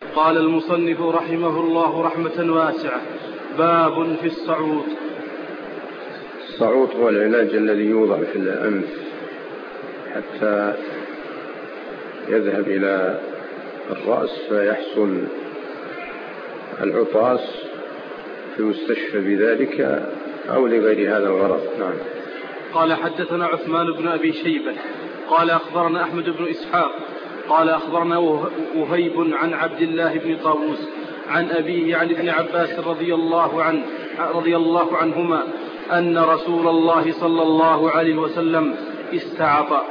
قال المصنف رحمه الله رحمة واسعة: باب في الصعود. الصعود هو العلاج الذي يوضع في الأنف حتى يذهب إلى الرأس فيحصل العطاس فيستشفى بذلك أو لغير هذا الغرض. نعم. قال حدثنا عثمان بن أبي شيبة قال أخبرنا أحمد بن إسحاق قال أخبرنا وهيب عن عبد الله بن طاووس عن أبيه عن ابن عباس رضي الله عنهما أن رسول الله صلى الله عليه وسلم استعطى.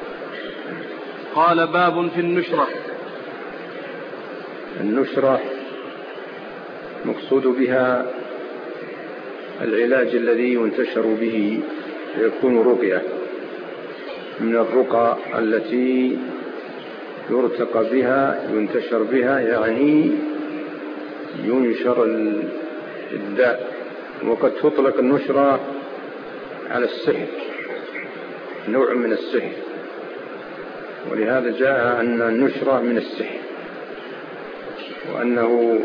قال: باب في النشرة. النشرة مقصود بها العلاج الذي ينتشر به يكون رقية من الرقى التي يرتقى بها ينتشر بها، يعني ينشر الداء. وقد تطلق النشرة على السحر، نوع من السحر، ولهذا جاء أن النشرة من السحر، وأنه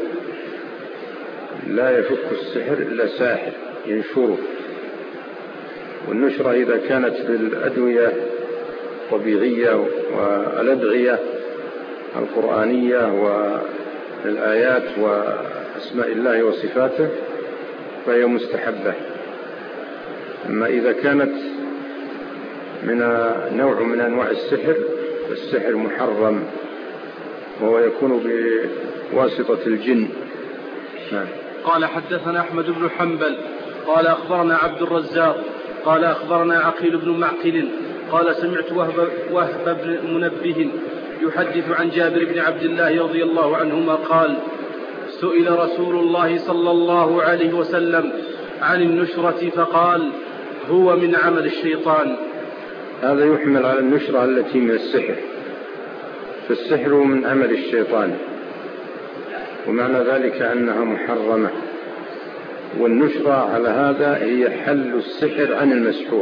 لا يفك السحر إلا ساحر ينشره. والنشرة إذا كانت بالأدوية الطبيعية والأدعية القرآنية والآيات وأسماء الله وصفاته فهي مستحبة. أما إذا كانت من نوع من أنواع السحر فالسحر محرم، وهو يكون بواسطة الجن. نعم. قال حدثنا أحمد بن حنبل قال أخبرنا عبد الرزاق قال أخبرنا عقيل بن معقل قال سمعت وهب بن منبه يحدث عن جابر بن عبد الله رضي الله عنهما قال: سئل رسول الله صلى الله عليه وسلم عن النشرة فقال: هو من عمل الشيطان. هذا يحمل على النشرة التي من السحر، فالسحر من عمل الشيطان، ومعنى ذلك أنها محرمة. والنشرة على هذا هي حل السحر عن المسحور،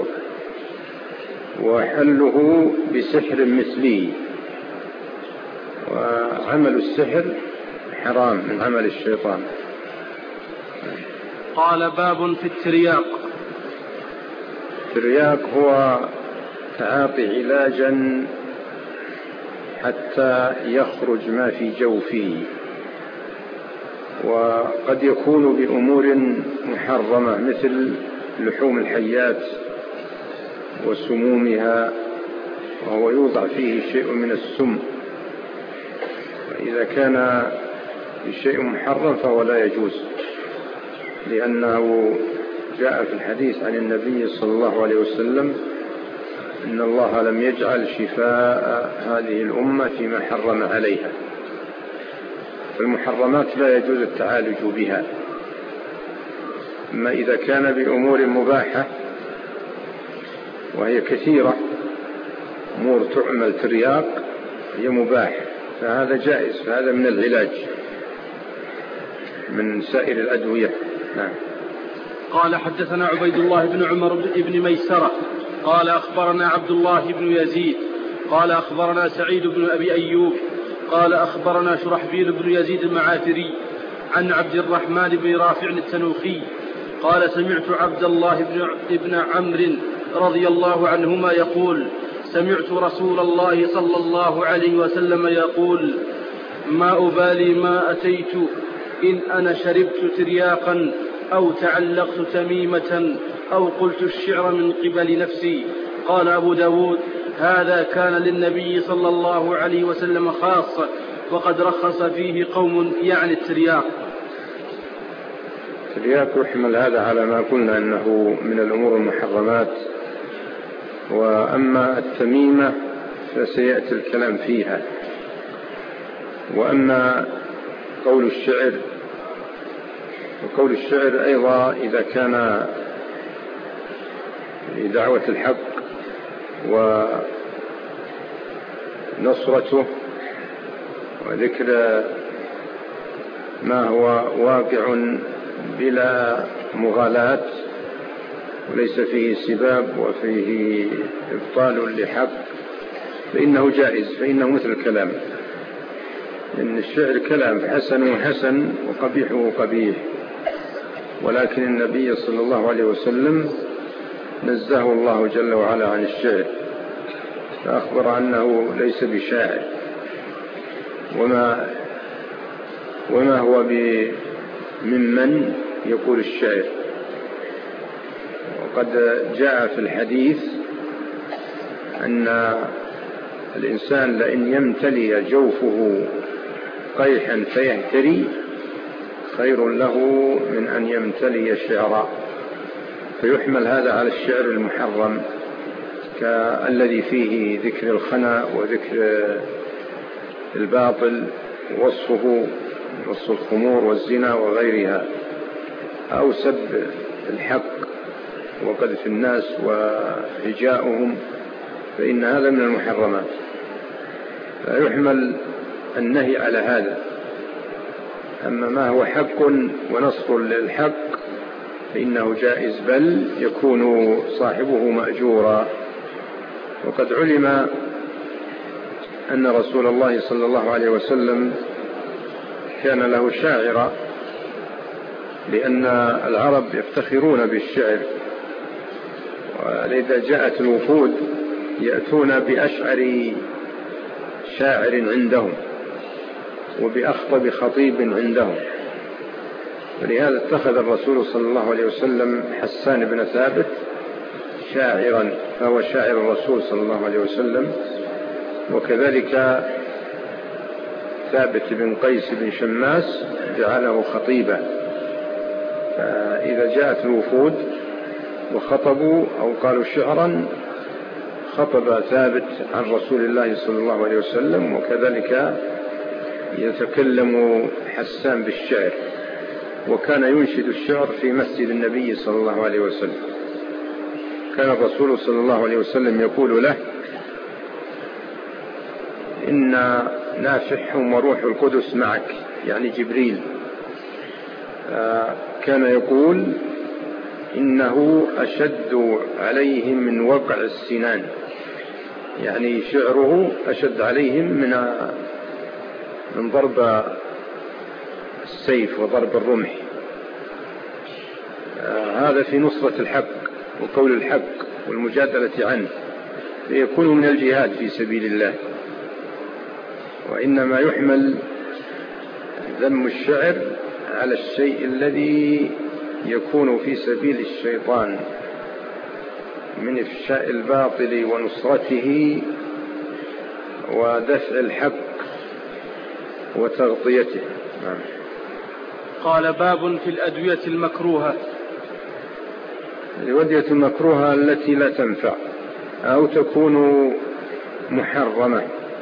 وحله بسحر مثلي، وعمل السحر حرام من عمل الشيطان. قال: باب في الترياق. الترياق هو تعاطي علاجا حتى يخرج ما في جوفه، وقد يكون بأمور محرمة مثل لحوم الحيات وسمومها، وهو يوضع فيه شيء من السم، وإذا كان شيء محرم فهو لا يجوز، لأنه جاء في الحديث عن النبي صلى الله عليه وسلم إن الله لم يجعل شفاء هذه الأمة فيما حرم عليها. فالمحرمات لا يجوز التعالج بها. أما إذا كان بأمور مباحة وهي كثيرة، أمور تعمل ترياق هي مباح، فهذا جائز، فهذا من العلاج من سائر الأدوية. نعم. قال حدثنا عبيد الله بن عمر بن ميسرة قال أخبرنا عبد الله بن يزيد قال أخبرنا سعيد بن أبي أيوب قال أخبرنا شرحبيل بن يزيد المعافري عن عبد الرحمن بن رافع التنوخي قال سمعت عبد الله بن عمرو رضي الله عنهما يقول: سمعت رسول الله صلى الله عليه وسلم يقول: ما أبالي ما أتيت إن أنا شربت ترياقا أو تعلقت تميمة أو قلت الشعر من قبل نفسي. قال أبو داود: هذا كان للنبي صلى الله عليه وسلم خاصة، وقد رخص فيه قوم، يعني الترياق. الترياق يحمل هذا على ما قلنا أنه من الأمور المحرمات. وأما التميمة فسيأتي الكلام فيها. وأما قول الشعر، وقول الشعر أيضا إذا كان لدعوة الحق ونصرته وذكر ما هو واقع بلا مغالاة وليس فيه سباب وفيه إبطال لحق فإنه جائز، فإنه مثل الكلام. إن الشعر كلام حسن حسن وقبيحه قبيح، ولكن النبي صلى الله عليه وسلم نزهه الله جل وعلا عن الشعر، فأخبر أنه ليس بشاعر، وما هو ممن يقول الشعر. وقد جاء في الحديث أن الإنسان لئن يمتلي جوفه قيحا فيهتري خير له من أن يمتلي شعرا، فيحمل هذا على الشعر المحرم كالذي فيه ذكر الخنا وذكر الباطل، وصف الخمور والزنا وغيرها، أو سب الحق وقذف الناس وهجاؤهم، فإن هذا من المحرمات، فيحمل النهي على هذا. أما ما هو حق ونصر للحق فإنه جائز، بل يكون صاحبه مأجورا. وقد علم أن رسول الله صلى الله عليه وسلم كان له شاعرا، لأن العرب يفتخرون بالشعر، ولذا جاءت الوفود يأتون بأشعر شاعر عندهم وبأخطب خطيب عندهم، ولهذا اتخذ الرسول صلى الله عليه وسلم حسان بن ثابت شاعرا، فهو شاعر الرسول صلى الله عليه وسلم، وكذلك ثابت بن قيس بن شماس جعله خطيبا. فإذا جاءت الوفود وخطبوا أو قالوا شعرا خطب ثابت عن رسول الله صلى الله عليه وسلم، وكذلك يتكلم حسان بالشعر، وكان ينشد الشعر في مسجد النبي صلى الله عليه وسلم. كان الرسول صلى الله عليه وسلم يقول له: إن نافح وروح القدس معك، يعني جبريل. كان يقول: إنه أشد عليهم من وقع السنان، يعني شعره أشد عليهم من ضرب السيف وضرب الرمح. هذا في نصرة الحق وقول الحق والمجادلة عنه، ليكون من الجهاد في سبيل الله. وإنما يحمل ذم الشعر على الشيء الذي يكون في سبيل الشيطان من إفشاء الباطل ونصرته ودفع الحق وتغطيته. قال: باب في الأدوية المكروهة. الأدوية المكروهة التي لا تنفع أو تكون محرمة،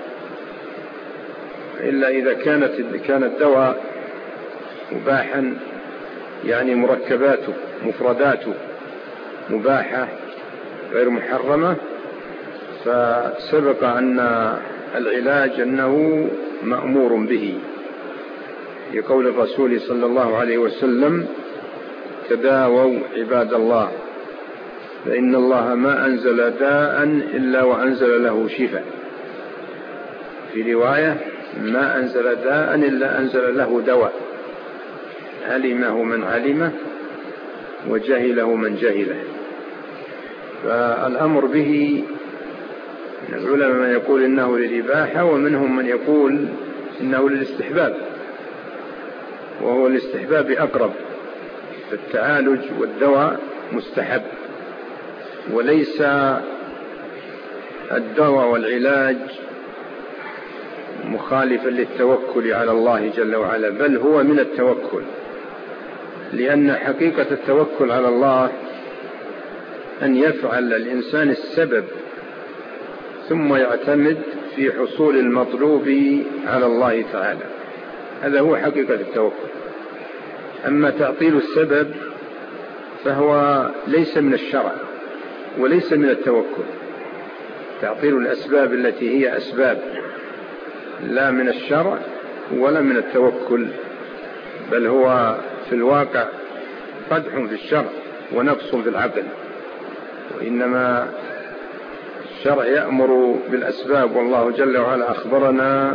إلا إذا كان الدواء مباحا، يعني مركباته مفرداته مباحة غير محرمة، فسبق أن العلاج أنه مأمور به، يقول الرسول صلى الله عليه وسلم: تداووا عباد الله، فإن الله ما أنزل داء إلا وأنزل له شفاء. في رواية: ما أنزل داء إلا أنزل له دواء، علمه من علمه وجهله من جهله. فالأمر به، من العلماء من يقول إنه للإباحة، ومنهم من يقول إنه للاستحباب، وهو الاستحباب أقرب، فالتعالج والدواء مستحب، وليس الدواء والعلاج مخالفا للتوكل على الله جل وعلا، بل هو من التوكل، لأن حقيقة التوكل على الله أن يفعل الإنسان السبب ثم يعتمد في حصول المطلوب على الله تعالى، هذا هو حقيقة التوكل. أما تعطيل السبب فهو ليس من الشرع وليس من التوكل. تعطيل الأسباب التي هي أسباب لا من الشرع ولا من التوكل، بل هو في الواقع قدح في الشرع ونقص في العقل. وإنما الشرع يأمر بالأسباب، والله جل وعلا أخبرنا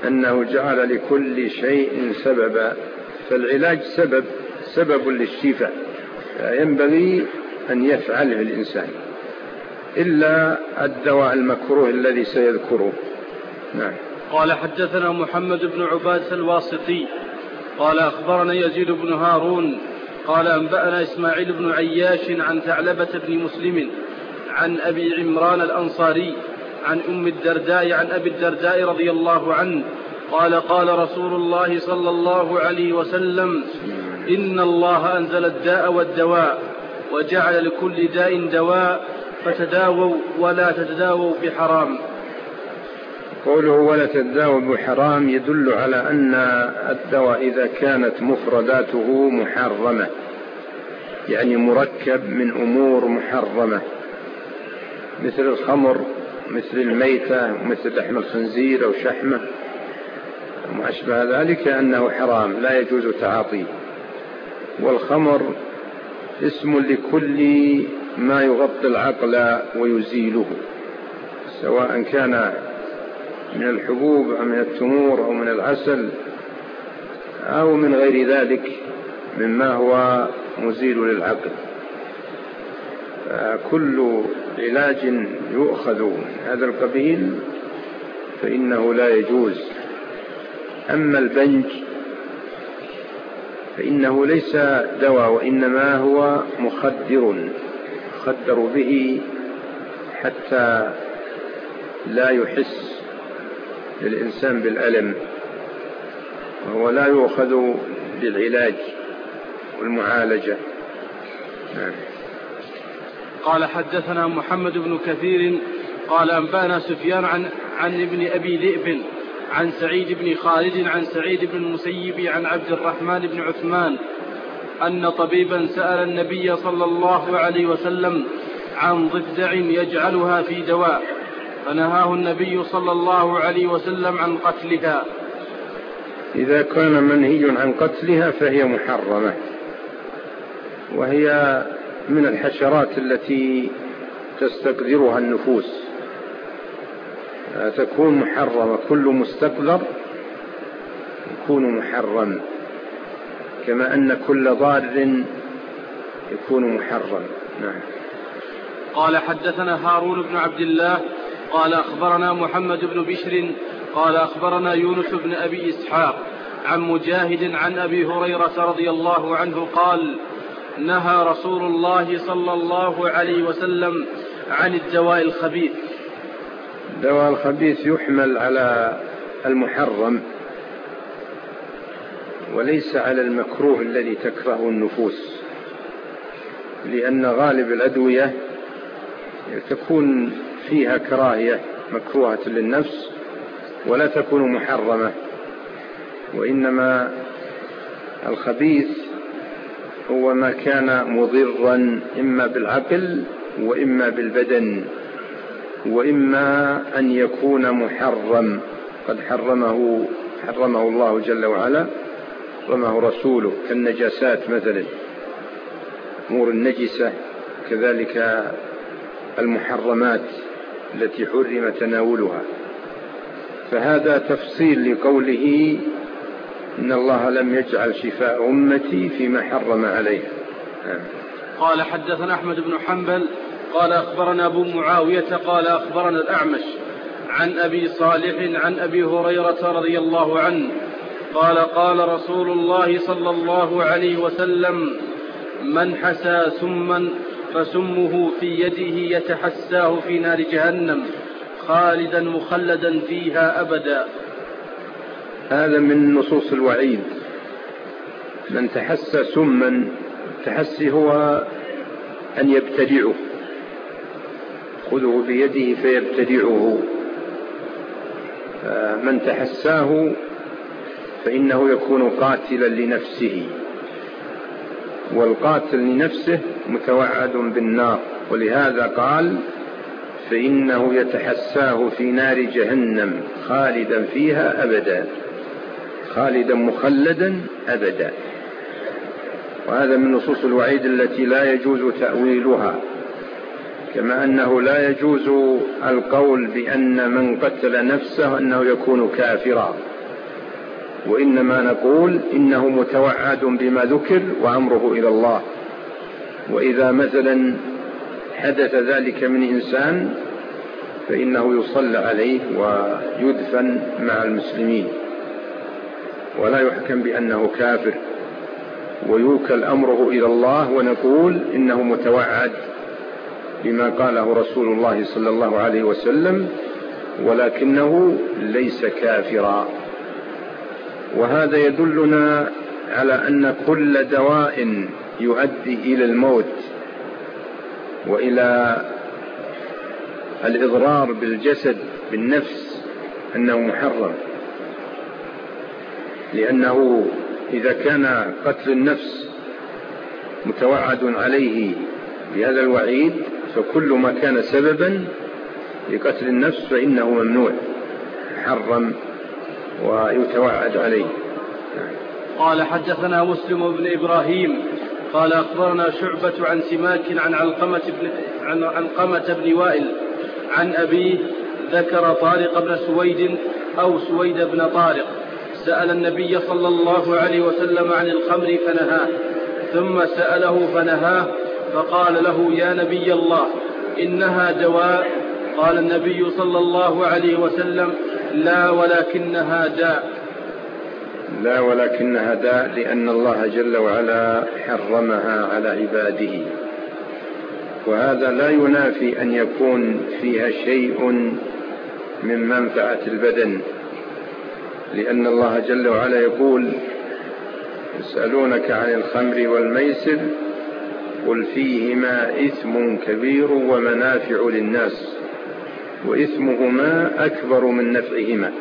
أنه جعل لكل شيء سببا، فالعلاج سبب للشفاء، ينبغي أن يفعله الإنسان إلا الدواء المكروه الذي سيذكره. نعم. قال حدثنا محمد بن عبادة الواسطي قال أخبرنا يزيد بن هارون قال أنبأنا إسماعيل بن عياش عن ثعلبة بن مسلم عن أبي عمران الأنصاري عن أم الدرداء عن أبي الدرداء رضي الله عنه قال قال رسول الله صلى الله عليه وسلم: إن الله أنزل الداء والدواء وجعل لكل داء دواء فتداووا ولا تتداووا بحرام. قوله ولا تتداووا بحرام يدل على أن الدواء إذا كانت مفرداته محرمة، يعني مركب من أمور محرمة، مثل الخمر، مثل الميتة، مثل لحم الخنزير أو شحمه وما أشبه ذلك، أنه حرام لا يجوز تعاطيه. والخمر اسم لكل ما يغطي العقل ويزيله، سواء كان من الحبوب أو من التمور أو من العسل أو من غير ذلك مما هو مزيل للعقل. كل علاج يؤخذ من هذا القبيل فإنه لا يجوز. أما البنج فإنه ليس دواء، وإنما هو مخدر به حتى لا يحس الإنسان بالألم، وهو لا يؤخذ بالعلاج والمعالجة. قال حدثنا محمد بن كثير قال أنبأنا سفيان عن ابن أبي ذئب عن سعيد بن خالد عن سعيد بن المسيب عن عبد الرحمن بن عثمان أن طبيبا سأل النبي صلى الله عليه وسلم عن ضفدع يجعلها في دواء، فنهاه النبي صلى الله عليه وسلم عن قتلها. إذا كان منهي عن قتلها فهي محرمة، وهي من الحشرات التي تستقذرها النفوس، تكون محرمة. كل مستقذر يكون محرم، كما أن كل ضار يكون محرم. نعم. قال حدثنا هارون بن عبد الله قال أخبرنا محمد بن بشر قال أخبرنا يونس بن أبي إسحاق عن مجاهد عن أبي هريرة رضي الله عنه قال: نهى رسول الله صلى الله عليه وسلم عن الدواء الخبيث. الدواء الخبيث يحمل على المحرم وليس على المكروه الذي تكرهه النفوس، لأن غالب الأدوية تكون فيها كراهية مكروهة للنفس ولا تكون محرمة، وإنما الخبيث هو ما كان مضرا إما بالعقل وإما بالبدن، وإما أن يكون محرم قد حرمه الله جل وعلا، حرمه رسوله، كالنجاسات مثلا، أمور النجسة، كذلك المحرمات التي حرم تناولها. فهذا تفصيل لقوله: إن الله لم يجعل شفاء أمتي فيما حرم عليها. قال حدثنا أحمد بن حنبل قال أخبرنا أبو معاوية قال أخبرنا الأعمش عن أبي صالح عن أبي هريرة رضي الله عنه قال: قال رسول الله صلى الله عليه وسلم: من حسى سما فسمه في يده يتحساه في نار جهنم خالدا مخلدا فيها أبدا. هذا من نصوص الوعيد. من تحسى سما، التحسي هو أن يبتدعه، خذه بيده فيبتدعه. من تحساه فإنه يكون قاتلا لنفسه، والقاتل لنفسه متوعد بالنار، ولهذا قال: فإنه يتحساه في نار جهنم خالدا فيها أبدا، خالدا مخلدا أبدا. وهذا من نصوص الوعيد التي لا يجوز تأويلها، كما أنه لا يجوز القول بأن من قتل نفسه أنه يكون كافرا، وإنما نقول إنه متوعد بما ذكر وأمره إلى الله. وإذا مثلا حدث ذلك من إنسان فإنه يصلى عليه ويدفن مع المسلمين، ولا يحكم بأنه كافر، ويوكل أمره إلى الله، ونقول إنه متوعد بما قاله رسول الله صلى الله عليه وسلم، ولكنه ليس كافرا. وهذا يدلنا على أن كل دواء يؤدي إلى الموت وإلى الإضرار بالجسد بالنفس أنه محرم، لأنه إذا كان قتل النفس متوعد عليه بهذا الوعيد، فكل ما كان سببا لقتل النفس فإنه ممنوع محرم ويتوعد عليه. قال حدثنا مسلم بن إبراهيم قال أخبرنا شعبة عن سماك عن علقمة بن وائل عن أبيه ذكر طارق بن سويد أو سويد بن طارق سأل النبي صلى الله عليه وسلم عن الخمر فنهاه، ثم سأله فنهاه، فقال له يا نبي الله إنها دواء. قال النبي صلى الله عليه وسلم لا ولكنها داء. لا ولكنها داء، لأن الله جل وعلا حرمها على عباده، وهذا لا ينافي أن يكون فيها شيء من منفعة البدن، لأن الله جل وعلا يقول يسألونك عن الخمر والميسر قل فيهما إثم كبير ومنافع للناس وإثمهما أكبر من نفعهما.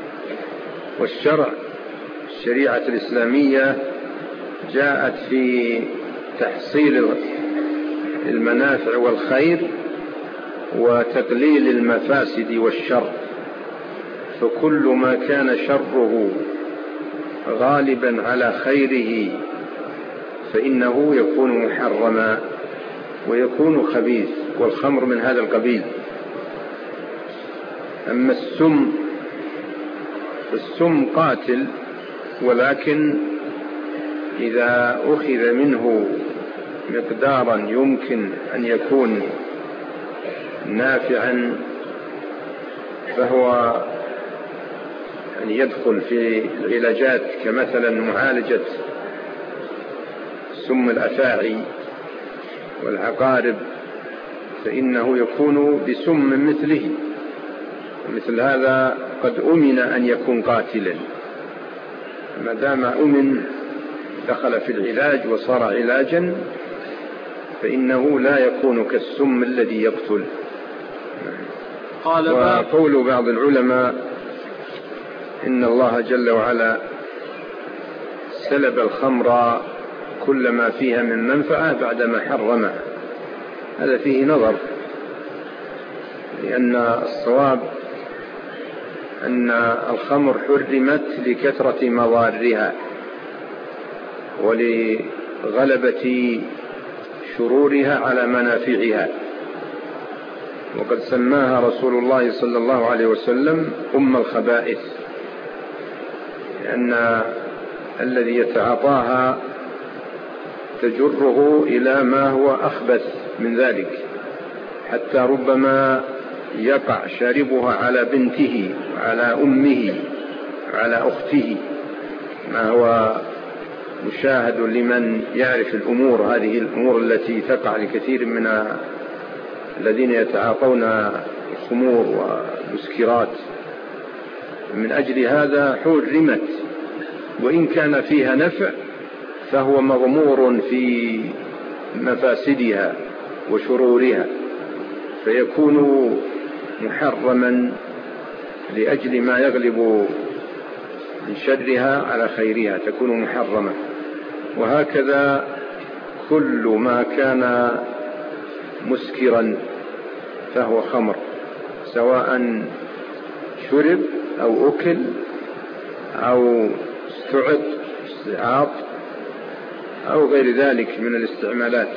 الشريعة الإسلامية جاءت في تحصيل المنافع والخير وتقليل المفاسد والشر، فكل ما كان شره غالبا على خيره فإنه يكون محرما ويكون خبيث، والخمر من هذا القبيل. أما السم قاتل، ولكن إذا أخذ منه مقدارا يمكن أن يكون نافعا فهو يعني يدخل في العلاجات، كمثلا معالجة سم الأفاعي والعقارب، فإنه يكون بسم مثله، مثل هذا قد أمن أن يكون قاتلا. ما دام أمن دخل في العلاج وصار علاجا فإنه لا يكون كالسم الذي يقتل. وقول بعض العلماء إن الله جل وعلا سلب الخمر كل ما فيها من منفعة بعدما حرمها، هذا فيه نظر، لأن الصواب أن الخمر حرمت لكثرة مضارها ولغلبة شرورها على منافعها، وقد سماها رسول الله صلى الله عليه وسلم أم الخبائث، لأن الذي يتعاطاها تجره إلى ما هو أخبث من ذلك، حتى ربما يقع شاربها على بنته وعلى أمه وعلى أخته، ما هو مشاهد لمن يعرف الأمور، هذه الأمور التي تقع لكثير من الذين يتعاطون الخمور والمسكرات. من أجل هذا حرمت، وإن كان فيها نفع فهو مغمور في مفاسدها وشرورها، فيكون محرما لأجل ما يغلب من شرها على خيرها، تكون محرمة. وهكذا كل ما كان مسكرا فهو خمر، سواء شرب أو أكل أو استعاط أو غير ذلك من الاستعمالات.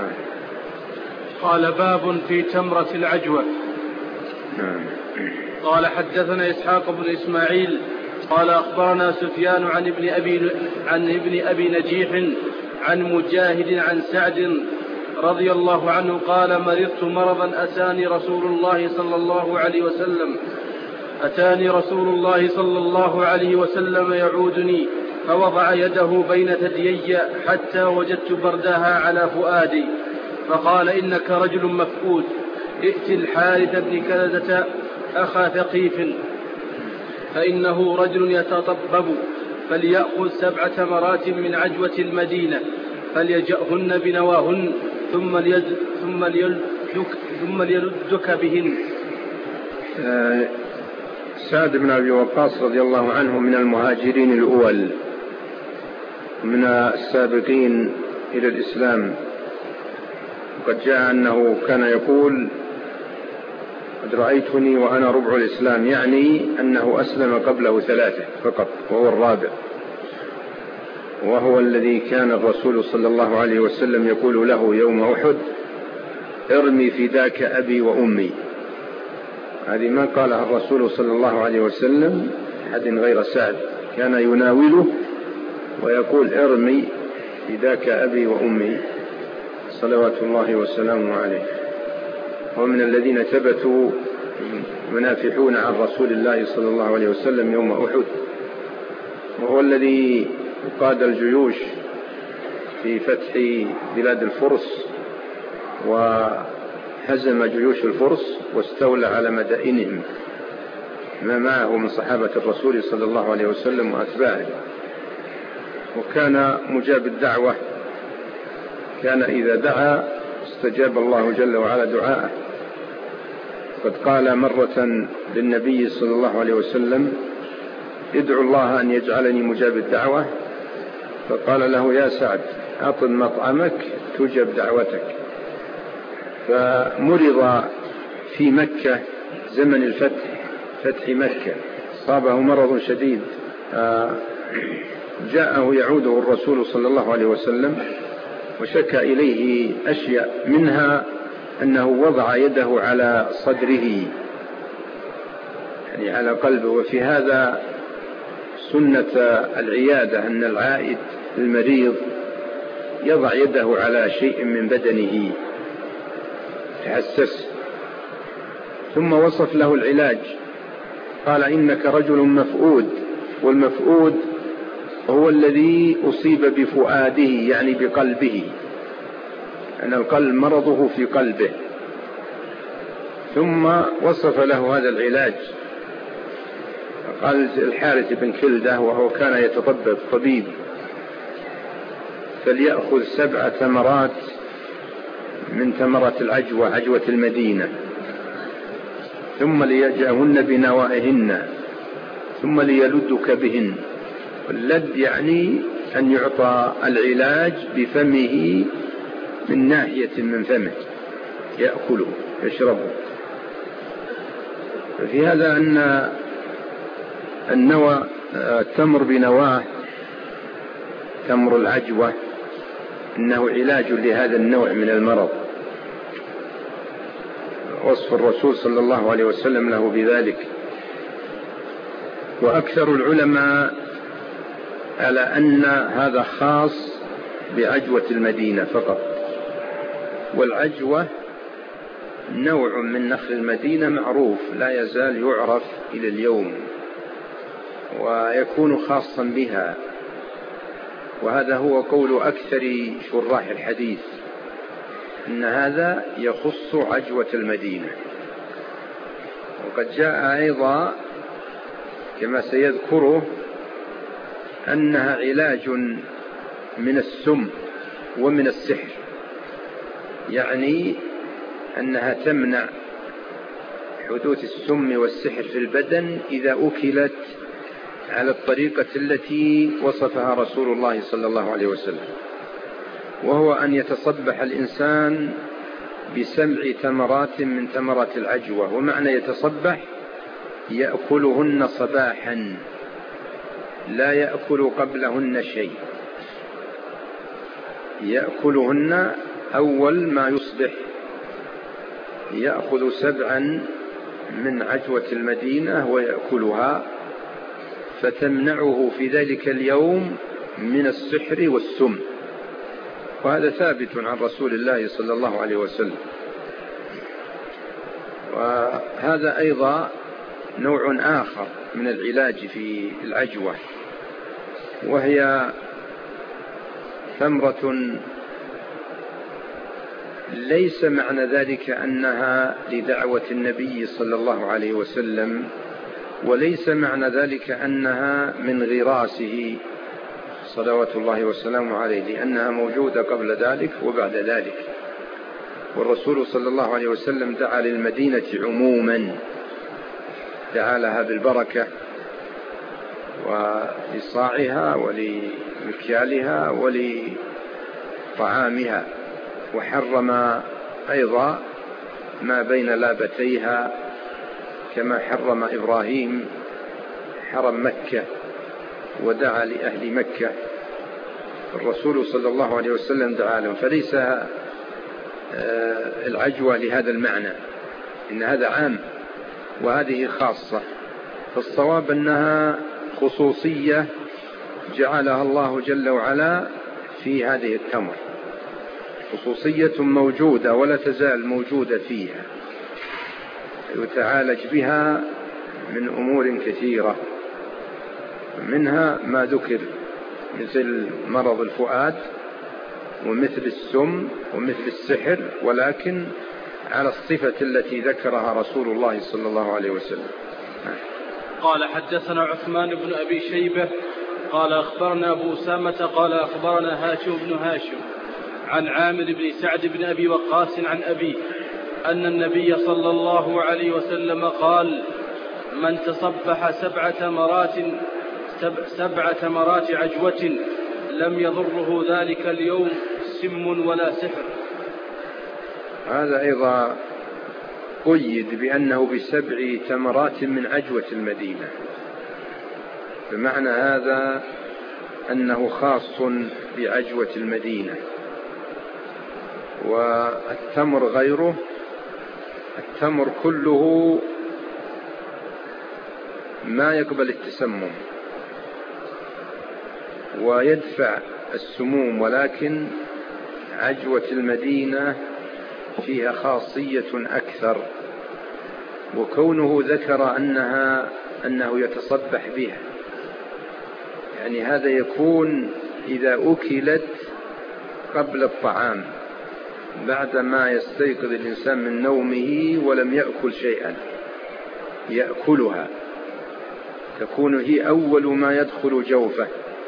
قال باب في تمرة العجوة. قال حدثنا إسحاق بن إسماعيل قال أخبرنا سفيان عن ابن أبي نجيح عن مجاهد عن سعد رضي الله عنه قال مرضت مرضا أتاني رسول الله صلى الله عليه وسلم يعودني فوضع يده بين ثديي حتى وجدت بردها على فؤادي فقال إنك رجل مفقود ائت الحارث بن كلدة أخا ثقيف فإنه رجل يتطبب فليأخذ 7 تمرات من عجوة المدينة فليجأهن بنواهن ثم ليلدك بهن. سعد بن أبي وقاص رضي الله عنه من المهاجرين الأول من السابقين إلى الإسلام، وقد جاء أنه كان يقول قد رأيتني وأنا ربع الإسلام، يعني أنه أسلم قبله 3 فقط وهو الرابع، وهو الذي كان الرسول صلى الله عليه وسلم يقول له يوم أحد ارمي فداك أبي وأمي. هذه ما قالها الرسول صلى الله عليه وسلم أحد غير سعد، كان يناوله ويقول ارمي فداك أبي وأمي صلوات الله وسلامه عليه. ومن الذين ثبتوا منافحون عن رسول الله صلى الله عليه وسلم يوم أحد، وهو الذي قاد الجيوش في فتح بلاد الفرس وهزم جيوش الفرس واستولى على مدائنهم ما معه من صحابة الرسول صلى الله عليه وسلم وأتباعه، وكان مجاب الدعوة، كان إذا دعا استجاب الله جل وعلا دعاءه. قد قال مرة للنبي صلى الله عليه وسلم ادعو الله أن يجعلني مجاب الدعوة، فقال له يا سعد أطل مطعمك تجب دعوتك. فمرض في مكة زمن الفتح، فتح مكة، صابه مرض شديد، جاءه يعوده الرسول صلى الله عليه وسلم وشكى إليه أشياء، منها أنه وضع يده على صدره يعني على قلبه. وفي هذا سنة العيادة، أن العائد المريض يضع يده على شيء من بدنه تحسس. ثم وصف له العلاج، قال إنك رجل مفقود، والمفقود هو الذي أصيب بفؤاده يعني بقلبه، أن القلب مرضه في قلبه. ثم وصف له هذا العلاج، قال الحارث بن كلدة وهو كان يتطبب طبيب فليأخذ 7 تمرات من ثمرة العجوة، عجوة المدينة، ثم ليجأهن بنوائهن ثم ليلدك بهن. واللد يعني أن يعطى العلاج بفمه من ناحية من فمه يأكله يشربه. ففي هذا أن النوى التمر بنواه، تمر العجوة، إنه علاج لهذا النوع من المرض، وصف الرسول صلى الله عليه وسلم له بذلك. وأكثر العلماء على أن هذا خاص بعجوة المدينة فقط، والعجوة نوع من نخل المدينة معروف لا يزال يعرف إلى اليوم ويكون خاصا بها، وهذا هو قول أكثر شراح الحديث أن هذا يخص عجوة المدينة. وقد جاء أيضا كما سيذكره أنها علاج من السم ومن السحر، يعني أنها تمنع حدوث السم والسحر في البدن إذا أكلت على الطريقة التي وصفها رسول الله صلى الله عليه وسلم، وهو أن يتصبح الإنسان ب7 تمرات من ثمرات العجوة. ومعنى يتصبح يأكلهن صباحا لا يأكل قبلهن شيء، يأكلهن أول ما يصبح، يأخذ 7 من عجوة المدينة ويأكلها فتمنعه في ذلك اليوم من السحر والسم، وهذا ثابت عن رسول الله صلى الله عليه وسلم. وهذا أيضا نوع آخر من العلاج في العجوة، وهي ثمرة ليس معنى ذلك أنها لدعوة النبي صلى الله عليه وسلم، وليس معنى ذلك أنها من غراسه صلوات الله وسلامه عليه، لأنها موجودة قبل ذلك وبعد ذلك. والرسول صلى الله عليه وسلم دعا للمدينة عموما، دعا لها بالبركة ولصاعها ولمكيالها ولطعامها، وحرم أيضا ما بين لابتيها كما حرم إبراهيم حرم مكة ودعا لأهل مكة. الرسول صلى الله عليه وسلم دعا لهم، فليس العجوة لهذا المعنى، إن هذا عام وهذه خاصة. فالصواب أنها خصوصية جعلها الله جل وعلا في هذه التمر، خصوصية موجودة ولا تزال موجودة فيها، يتعالج بها من أمور كثيرة، منها ما ذكر مثل مرض الفؤاد ومثل السم ومثل السحر، ولكن على الصفة التي ذكرها رسول الله صلى الله عليه وسلم. قال حدثنا عثمان بن أبي شيبة قال أخبرنا أبو أسامة قال أخبرنا هاشم بن هاشم عن عامر بن سعد بن أبي وقاص عن أبيه أن النبي صلى الله عليه وسلم قال: من تصبح سبع تمرات عجوة لم يضره ذلك اليوم سم ولا سحر. هذا أيضا قيد بأنه ب7 تمرات من عجوة المدينة، بمعنى هذا أنه خاص بعجوة المدينة. والتمر غيره، التمر كله ما يقبل التسمم ويدفع السموم، ولكن عجوة المدينة فيها خاصية أكثر، وكونه ذكر أنه يتصبح بها، يعني هذا يكون إذا أكلت قبل الطعام، بعدما يستيقظ الإنسان من نومه ولم يأكل شيئا يأكلها، تكون هي أول ما يدخل جوفه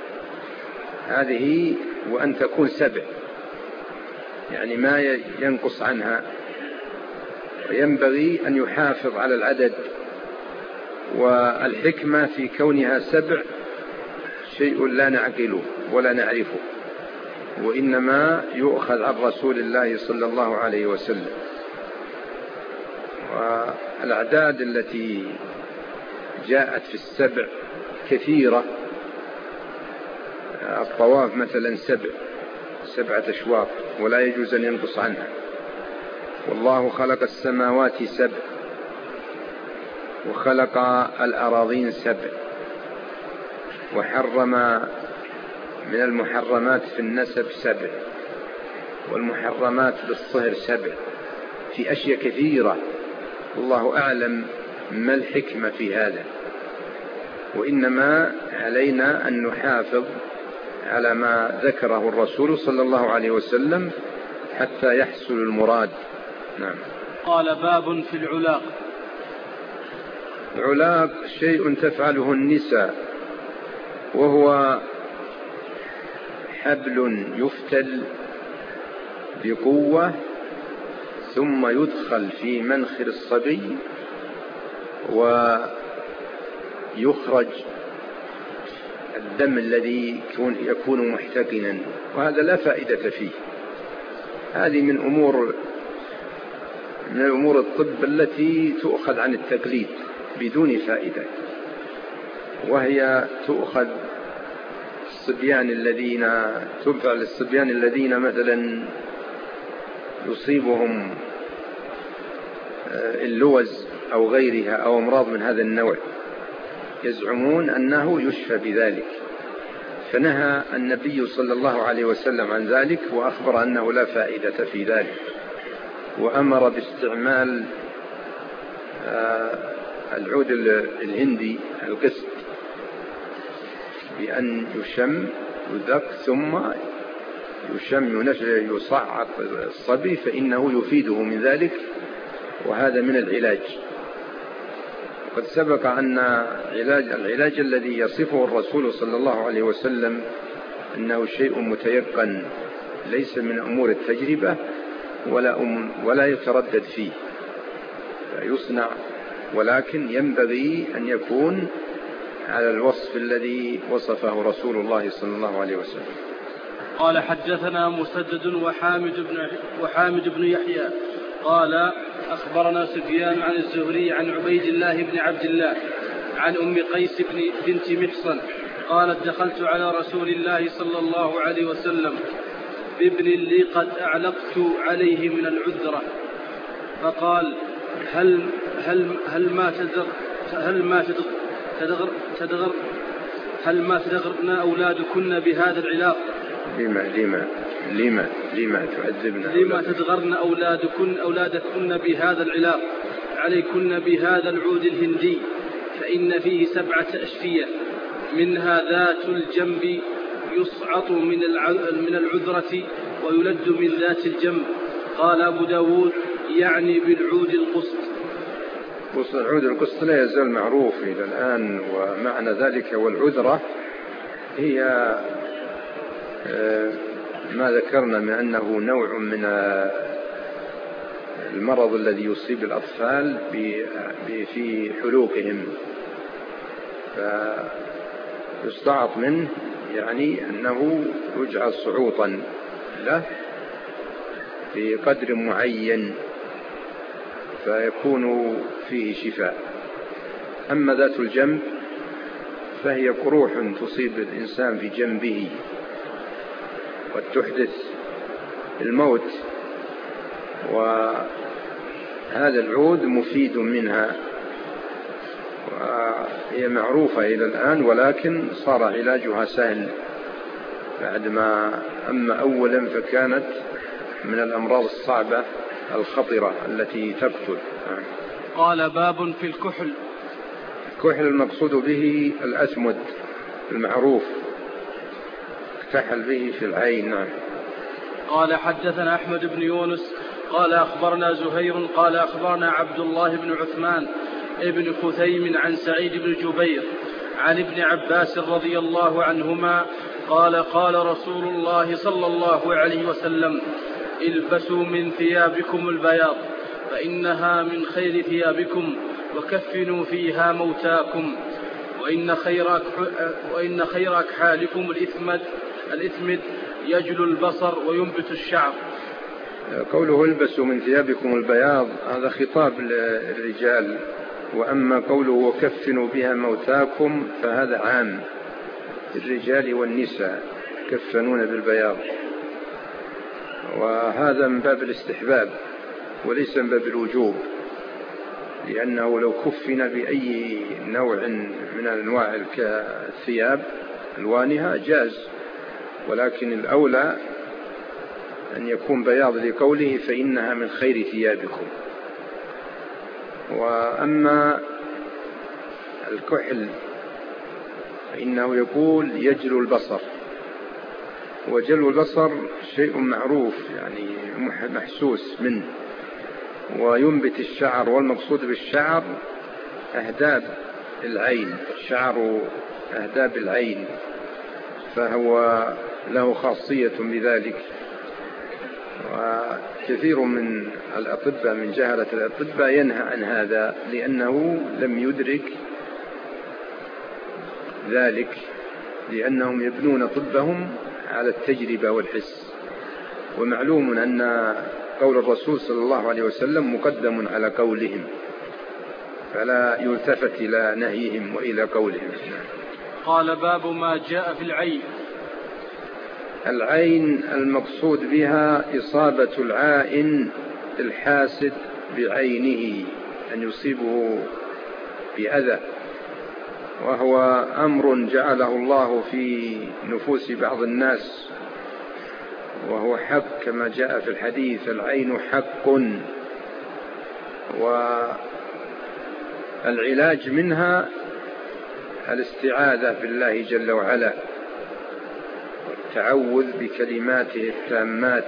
هذه، وأن تكون 7 يعني ما ينقص عنها، وينبغي أن يحافظ على العدد. والحكمة في كونها 7 شيء لا نعقله ولا نعرفه، وإنما يؤخذ عن رسول الله صلى الله عليه وسلم. والأعداد التي جاءت في 7 كثيرة، الطواف مثلا 7 أشواط ولا يجوز أن ينقص عنها. والله خلق السماوات 7 وخلق الأراضين 7 وحرم من المحرمات في النسب 7 والمحرمات بالصهر 7، في أشياء كثيرة الله أعلم ما الحكمة في هذا، وإنما علينا أن نحافظ على ما ذكره الرسول صلى الله عليه وسلم حتى يحصل المراد. نعم. قال: باب في العلاق. العلاق شيء تفعله النساء، وهو حبل يفتل بقوة ثم يدخل في منخر الصبي ويخرج الدم الذي يكون محتقنا، وهذا لا فائدة فيه. هذه من أمور الطب التي تؤخذ عن التقليد بدون فائدة، وهي تؤخذ تنفع للصبيان الذين مثلا يصيبهم اللوز أو غيرها أو أمراض من هذا النوع، يزعمون أنه يشفى بذلك، فنهى النبي صلى الله عليه وسلم عن ذلك وأخبر أنه لا فائدة في ذلك، وأمر باستعمال العود الهندي القسط بأن يشم يذق ثم يشم يصعق الصبي فإنه يفيده من ذلك، وهذا من العلاج. وقد سبق أن العلاج الذي يصفه الرسول صلى الله عليه وسلم أنه شيء متيقن ليس من أمور التجربة ولا يتردد فيه، يصنع، ولكن ينبغي أن يكون على الوصف الذي وصفه رسول الله صلى الله عليه وسلم. قال حدثنا مسدد وحامد بن يحيى قال أخبرنا سفيان عن الزهري عن عبيد الله بن عبد الله عن أم قيس بنت محصن قالت دخلت على رسول الله صلى الله عليه وسلم بابن لي قد أعلقت عليه من العذرة، فقال هل ما تدغرن أولادكن بهذا العلاق؟ لما تعذبن لما تدغرن أولادكن بهذا العلاق عليكن بهذا العود الهندي، فإن فيه 7 أشفية منها ذات الجنب يصعط من العذرة ويلد من ذات الجنب. قال أبو داود يعني بالعود القسط. العود القسط لا يزال معروف إلى الآن، ومعنى ذلك والعذرة هي ما ذكرنا من أنه نوع من المرض الذي يصيب الأطفال في حلوقهم، فيستعط منه يعني أنه يجعل صعوطا له بقدر معين فيكون فيه شفاء. أما ذات الجنب فهي قروح تصيب الإنسان في جنبه قد تحدث الموت، وهذا العود مفيد منها، وهي معروفة إلى الآن، ولكن صار علاجها سهل بعدما أما أولا فكانت من الأمراض الصعبة الخطرة التي تقتل. قال باب في الكحل. الكحل المقصود به الأسمد المعروف اكتحل به في العين. قال حدثنا أحمد بن يونس قال أخبرنا زهير قال أخبرنا عبد الله بن عثمان ابن خثيم عن سعيد بن جبير عن ابن عباس رضي الله عنهما قال قال رسول الله صلى الله عليه وسلم البسوا من ثيابكم البياض فإنها من خير ثيابكم وكفنوا فيها موتاكم وإن خير أكحالكم الإثمد يجل البصر وينبت الشعر. قوله البسوا من ثيابكم البياض هذا خطاب للرجال، وأما قوله وكفنوا بها موتاكم فهذا عام الرجال والنساء كفنون بالبياض، وهذا من باب الاستحباب وليس من باب الوجوب، لأنه لو كفن بأي نوع من أنواع الثياب ألوانها جاز، ولكن الأولى أن يكون بياض لقوله فإنها من خير ثيابكم. وأما الكحل فإنه يقول يجل البصر، وجل البصر شيء معروف يعني محسوس منه، وينبت الشعر، والمقصود بالشعر أهداب العين، الشعر أهداب العين، فهو له خاصية بذلك. وكثير من الأطباء من جهلة الأطباء ينهى عن هذا لأنه لم يدرك ذلك، لأنهم يبنون طبهم على التجربة والحس، ومعلوم أن قول الرسول صلى الله عليه وسلم مقدم على قولهم، فلا يلتفت إلى نهيهم وإلى قولهم. قال باب ما جاء في العين. العين المقصود بها إصابة العائن الحاسد بعينه، أن يصيبه بأذى، وهو أمر جعله الله في نفوس بعض الناس، وهو حق كما جاء في الحديث: العين حق، والعلاج منها الاستعاذة بالله جل وعلا، والتعوذ بكلماته التامات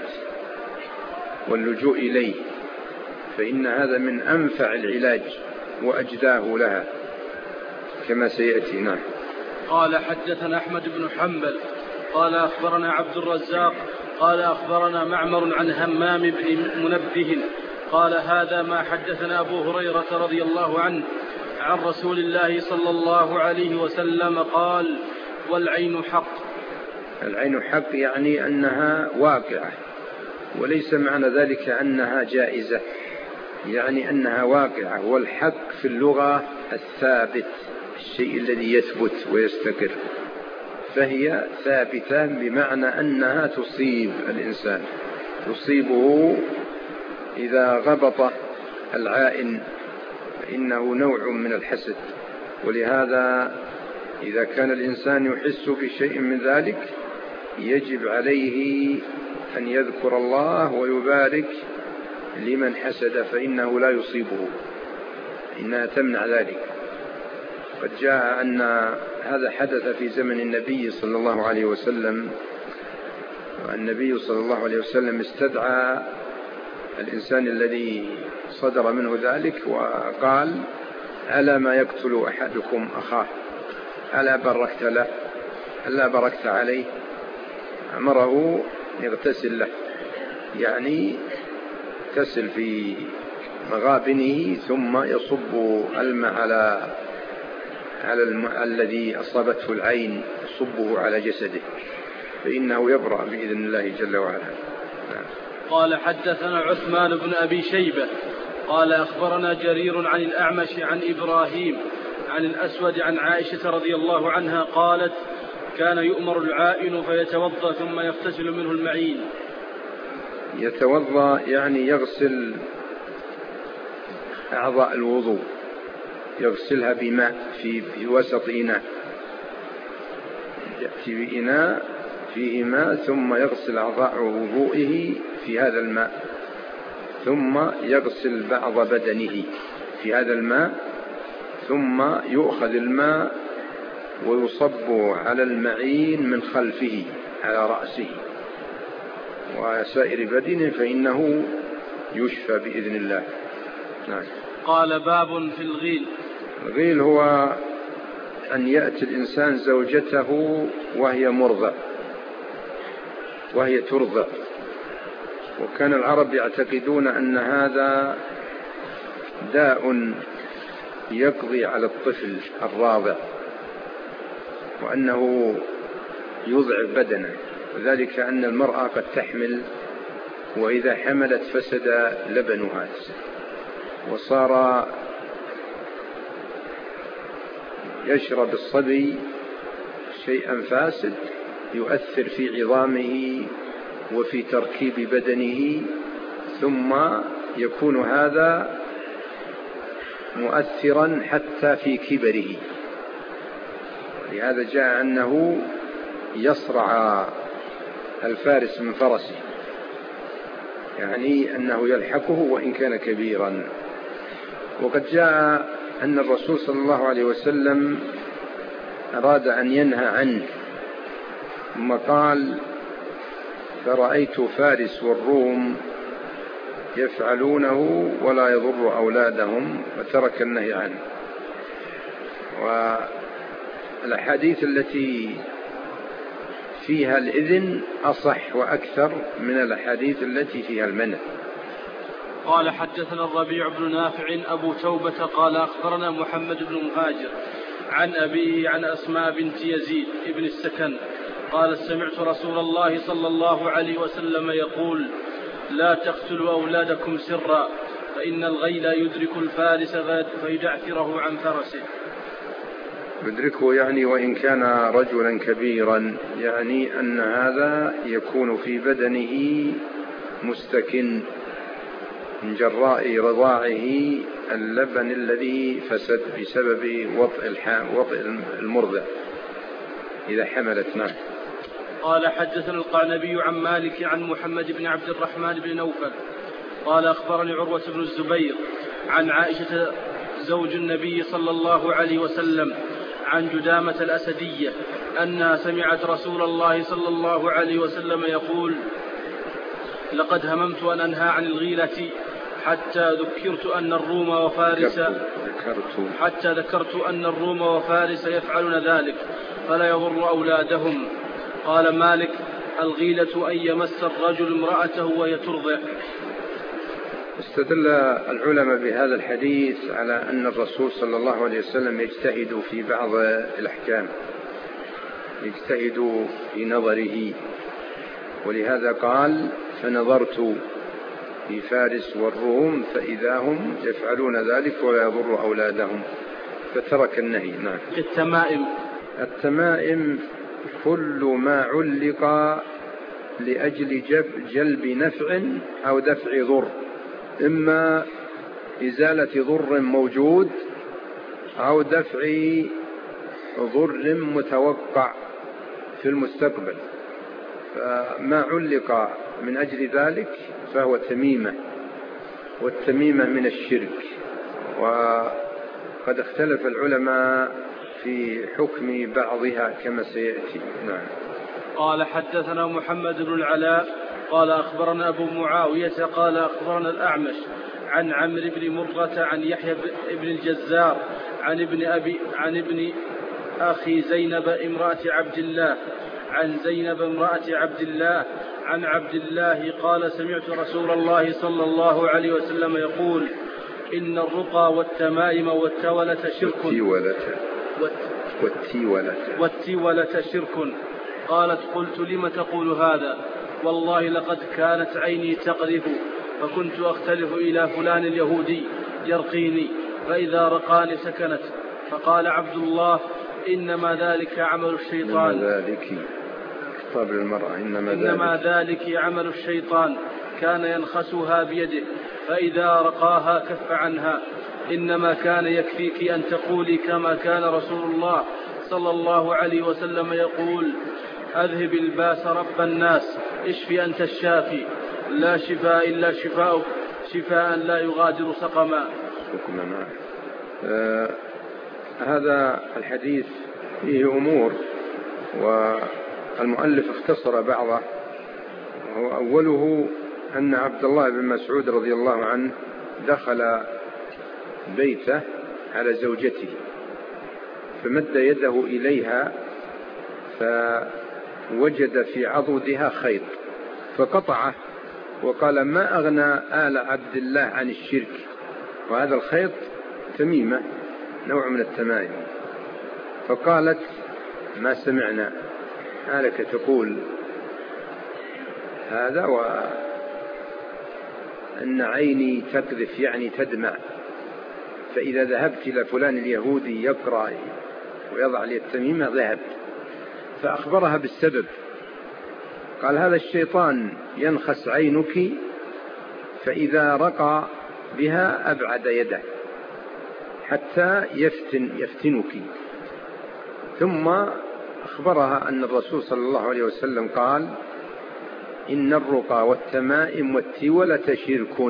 واللجوء إليه، فإن هذا من أنفع العلاج وأجداه لها كما سيأتي. نعم. قال حدثنا أحمد بن حنبل قال أخبرنا عبد الرزاق قال أخبرنا معمر عن همام بن منبه قال هذا ما حدثنا أبو هريرة رضي الله عنه عن رسول الله صلى الله عليه وسلم قال: والعين حق. العين حق يعني أنها واقعة، وليس معنى ذلك أنها جائزة، يعني أنها واقعة. والحق في اللغة الثابت، الشيء الذي يثبت ويستقر، فهي ثابتة بمعنى أنها تصيب الإنسان، تصيبه إذا غبط العائن، فإنه نوع من الحسد. ولهذا إذا كان الإنسان يحس بشيء من ذلك يجب عليه أن يذكر الله ويبارك لمن حسد، فإنه لا يصيبه، إنها تمنع ذلك. قد جاء أن هذا حدث في زمن النبي صلى الله عليه وسلم، والنبي صلى الله عليه وسلم استدعى الإنسان الذي صدر منه ذلك وقال: ألا ما يقتل أحدكم أخاه، ألا بركت له، ألا بركت عليه؟ أمره يغتسل له، يعني يغتسل في مغابنه ثم يصب الماء على الماء الذي أصابته العين، يصبه على جسده، فإنه يبرأ بإذن الله جل وعلا. قال حدثنا عثمان بن أبي شيبة قال أخبرنا جرير عن الأعمش عن إبراهيم عن الأسود عن عائشة رضي الله عنها قالت: كان يؤمر العائن فيتوضأ ثم يغتسل منه المعين. يتوضأ يعني يغسل أعضاء الوضوء، يغسلها بماء في وسط إناء، يأتي بإناء فيه ماء ثم يغسل أعضاء وضوئه في هذا الماء، ثم يغسل بعض بدنه في هذا الماء، ثم يؤخذ الماء ويصب على المعين من خلفه على رأسه وسائر بدنه، فإنه يشفى بإذن الله. نعم. قال: باب في الغيل. الغيل هو أن يأتي الإنسان زوجته وهي مرضع، وهي ترضع، وكان العرب يعتقدون أن هذا داء يقضي على الطفل الراضع، وأنه يضعف بدنه، وذلك أن المرأة قد تحمل، وإذا حملت فسد لبنها وصار يشرب الصبي شيئا فاسد يؤثر في عظامه وفي تركيب بدنه، ثم يكون هذا مؤثرا حتى في كبره. لهذا جاء أنه يصرع الفارس من فرسه، يعني أنه يلحقه وإن كان كبيرا. وقد جاء أن الرسول صلى الله عليه وسلم أراد أن ينهى عنه، ثم قال: فرأيت فارس والروم يفعلونه ولا يضر أولادهم، وترك النهي عنه. والأحاديث التي فيها الإذن أصح وأكثر من الأحاديث التي فيها المنع. قال حدثنا الربيع بن نافع أبو توبة قال أخبرنا محمد بن مهاجر عن أبيه عن أسماء بنت يزيد ابن السكن قال: سمعت رسول الله صلى الله عليه وسلم يقول: لا تقتلوا أولادكم سرا، فإن الغيل يدرك الفارس فيجعفره عن فرسه. يدركه يعني وإن كان رجلا كبيرا، يعني أن هذا يكون في بدنه مستكن، من جراء رضاعه اللبن الذي فسد بسبب وطئ المرضع إذا حملت. نعم. قال حدثنا القعنبي عن مالك عن محمد بن عبد الرحمن بن نوفل قال أخبرني عروة بن الزبير عن عائشة زوج النبي صلى الله عليه وسلم عن جدامة الأسدية أنها سمعت رسول الله صلى الله عليه وسلم يقول: لقد هممت أن أنهى عن الغيلة حتى ذكرت أن الروم وفارس يفعلون ذلك فلا يضر أولادهم. قال مالك: الغيلة أن يمس الرجل امرأته وهي ترضع. استدل العلماء بهذا الحديث على أن الرسول صلى الله عليه وسلم يجتهد في بعض الأحكام، يجتهد في نظره، ولهذا قال: فنظرت في فارس والروم فإذا هم يفعلون ذلك ولا يضر أولادهم، فترك النهي. نعم. التمائم كل ما علق لأجل جلب نفع أو دفع ضر، إما إزالة ضر موجود أو دفع ضر متوقع في المستقبل، فما علق من أجل ذلك فهو تميمة، والتميمة من الشرك، وقد اختلف العلماء في حكم بعضها كما سيأتي. نعم. قال حدثنا محمد بن العلاء قال أخبرنا أبو معاوية قال أخبرنا الأعمش عن عمرو بن مرة عن يحيى بن الجزار عن ابن أخي زينب امرأة عبد الله عن زينب امرأة عبد الله عن عبد الله قال: سمعت رسول الله صلى الله عليه وسلم يقول: إن الرقى والتمائم والتولة شرك. والتولة شرك. قالت: قلت: لم تقول هذا؟ والله لقد كانت عيني تقذف، فكنت أختلف إلى فلان اليهودي يرقيني، فإذا رقاني سكنت. فقال عبد الله: إنما ذلك عمل الشيطان. إنما ذلك عمل الشيطان، كان ينخسها بيده، فإذا رقاها كف عنها. إنما كان يكفيك أن تقولي كما كان رسول الله صلى الله عليه وسلم يقول: أذهب الباس رب الناس، اشفي أنت الشافي، لا شفاء إلا شفاؤك، شفاء لا يغادر سقما. هذا الحديث فيه أمور، والمؤلف اختصر بعضه، وأوله أن عبد الله بن مسعود رضي الله عنه دخل بيته على زوجته فمد يده إليها فوجد في عضدها خيط فقطعه، وقال: ما أغنى آل عبد الله عن الشرك. وهذا الخيط تميمة، نوع من التمائم. فقالت: ما سمعنا آلك تقول هذا، وأن عيني تقذف يعني تدمع، فإذا ذهبت إلى فلان اليهودي يقرأ ويضع لي التميمة ذهبت. فأخبرها بالسبب، قال: هذا الشيطان ينخس عينك، فإذا رقى بها أبعد يده حتى يفتنك. ثم أخبرها أن الرسول صلى الله عليه وسلم قال: إن الرقى والتمائم والتولة شرك.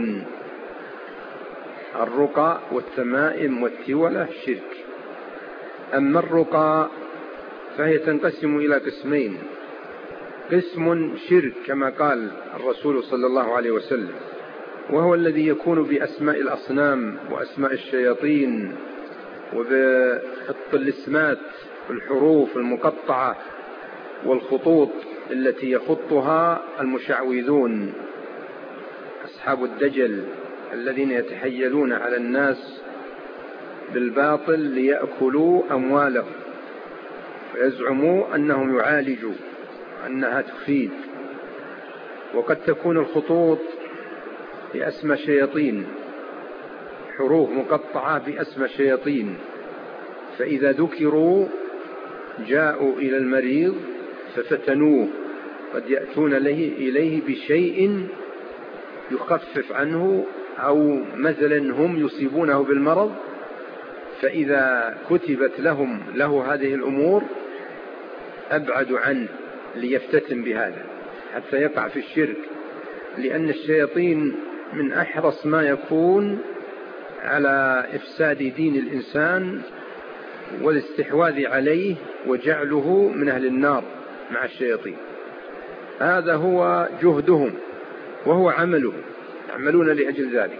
الرقى والتمائم والتولة شرك. أما الرقى فهي تنقسم إلى قسمين: قسم شرك كما قال الرسول صلى الله عليه وسلم، وهو الذي يكون بأسماء الأصنام وأسماء الشياطين وبالطلسمات والحروف المقطعة والخطوط التي يخطها المشعوذون أصحاب الدجل الذين يتحيلون على الناس بالباطل ليأكلوا أموالهم ويزعموا أنهم يعالجوا أنها تفيد. وقد تكون الخطوط بأسمى شياطين، حروف مقطعة بأسمى شياطين، فإذا ذكروا جاءوا إلى المريض ففتنوه، قد يأتون إليه بشيء يخفف عنه أو مثلا هم يصيبونه بالمرض، فإذا كتبت له هذه الأمور أبعدوا عنه ليفتتن بهذا حتى يقع في الشرك، لأن الشياطين من أحرص ما يكون على إفساد دين الإنسان والاستحواذ عليه وجعله من أهل النار مع الشياطين. هذا هو جهدهم وهو عملهم، يعملون لأجل ذلك.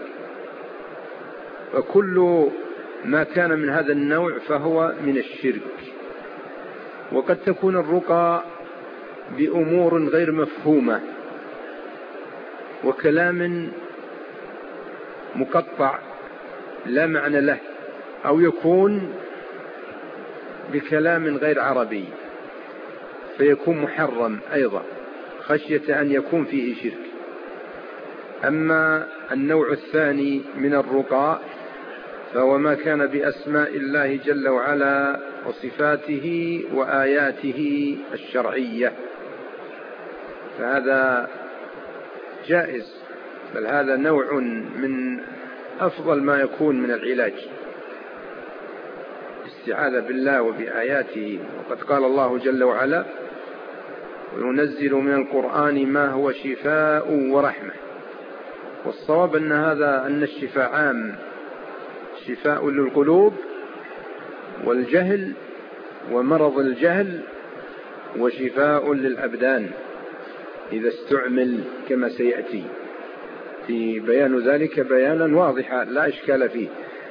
وكل ما كان من هذا النوع فهو من الشرك. وقد تكون الرقى بأمور غير مفهومة وكلام مقطع لا معنى له، أو يكون بكلام غير عربي فيكون محرم أيضا خشية أن يكون فيه شرك. أما النوع الثاني من الرقى فهو ما كان بأسماء الله جل وعلا وصفاته وآياته الشرعية، فهذا جائز، بل هذا نوع من أفضل ما يكون من العلاج، استعاذة بالله وبآياته. وقد قال الله جل وعلا: وينزل من القرآن ما هو شفاء ورحمة. والصواب أن الشفاء عام، شفاء للقلوب والجهل ومرض الجهل، وشفاء للأبدان إذا استعمل كما سيأتي في بيان ذلك بيانا واضحا لا إشكال فيه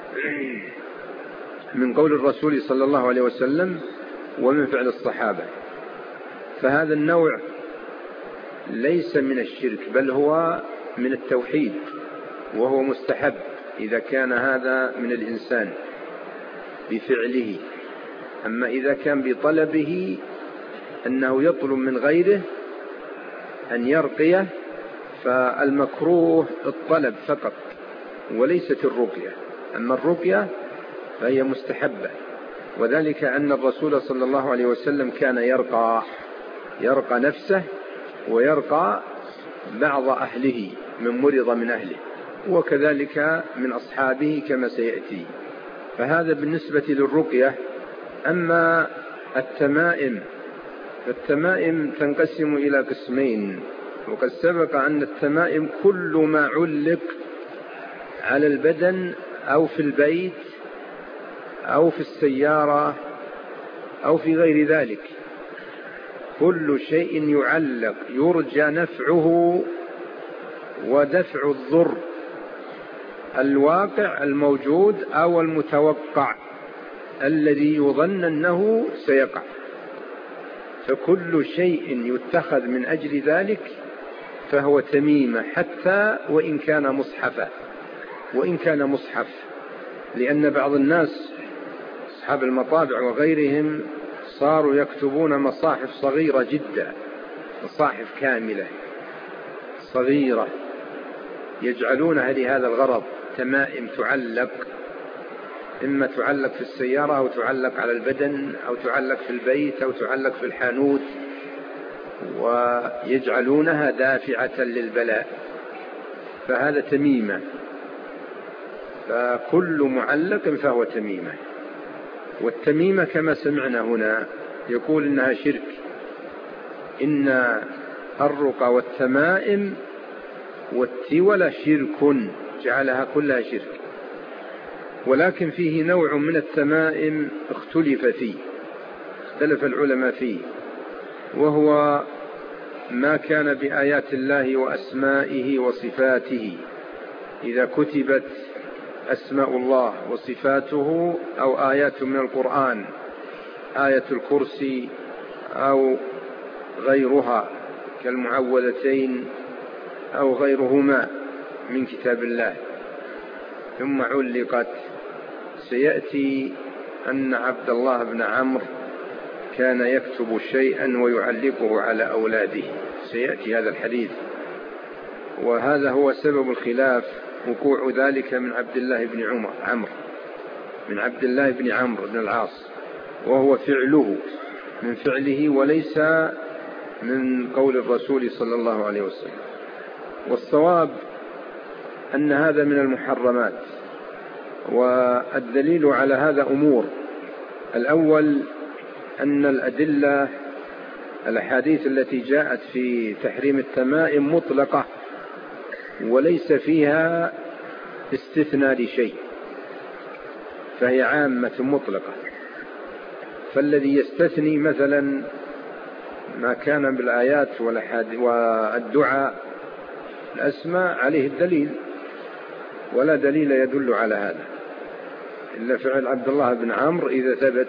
من قول الرسول صلى الله عليه وسلم ومن فعل الصحابة. فهذا النوع ليس من الشرك بل هو من التوحيد، وهو مستحب إذا كان هذا من الإنسان بفعله. أما إذا كان بطلبه أنه يطلب من غيره أن يرقيه فالمكروه الطلب فقط وليست الرقية. أما الرقية فهي مستحبة، وذلك أن الرسول صلى الله عليه وسلم كان يرقى نفسه ويرقى بعض أهله من مرض من أهله، وكذلك من أصحابه كما سيأتي. فهذا بالنسبة للرقية. أما التمائم فالتمائم تنقسم إلى قسمين، وقد سبق أن التمائم كل ما علق على البدن أو في البيت أو في السيارة أو في غير ذلك، كل شيء يعلق يرجى نفعه ودفع الضر الواقع الموجود أو المتوقع الذي يظن أنه سيقع، فكل شيء يتخذ من أجل ذلك فهو تميمة، حتى وإن كان مصحف، لأن بعض الناس أصحاب المطابع وغيرهم صاروا يكتبون مصاحف صغيرة جدا، مصاحف كاملة صغيرة يجعلونها لهذا الغرض، تمائم تعلق، إما تعلق في السيارة أو تعلق على البدن أو تعلق في البيت أو تعلق في الحانوت، ويجعلونها دافعة للبلاء، فهذا تميمة. فكل معلق فهو تميمة. والتميمة كما سمعنا هنا يقول إنها شرك. إن الرقى والتمائم والتولى شرك، جعلها كلها شرك. ولكن فيه نوع من التمائم اختلف العلماء فيه، وهو ما كان بآيات الله وأسمائه وصفاته. إذا كتبت أسماء الله وصفاته أو آيات من القرآن، آية الكرسي أو غيرها كالمعوذتين أو غيرهما من كتاب الله، ثم علقت، سيأتي أن عبد الله بن عمرو كان يكتب شيئا ويعلقه على أولاده، سيأتي هذا الحديث. وهذا هو سبب الخلاف، وقوع ذلك من عبد الله بن عمرو بن العاص، وهو من فعله وليس من قول الرسول صلى الله عليه وسلم. والصواب أن هذا من المحرمات. والدليل على هذا أمور: الأول أن الأدلة الأحاديث التي جاءت في تحريم التمائم مطلقة وليس فيها استثناء لشيء، فهي عامة مطلقة. فالذي يستثني مثلا ما كان بالآيات والدعاء الأسماء عليه الدليل، ولا دليل يدل على هذا إلا فعل عبد الله بن عمرو إذا ثبت،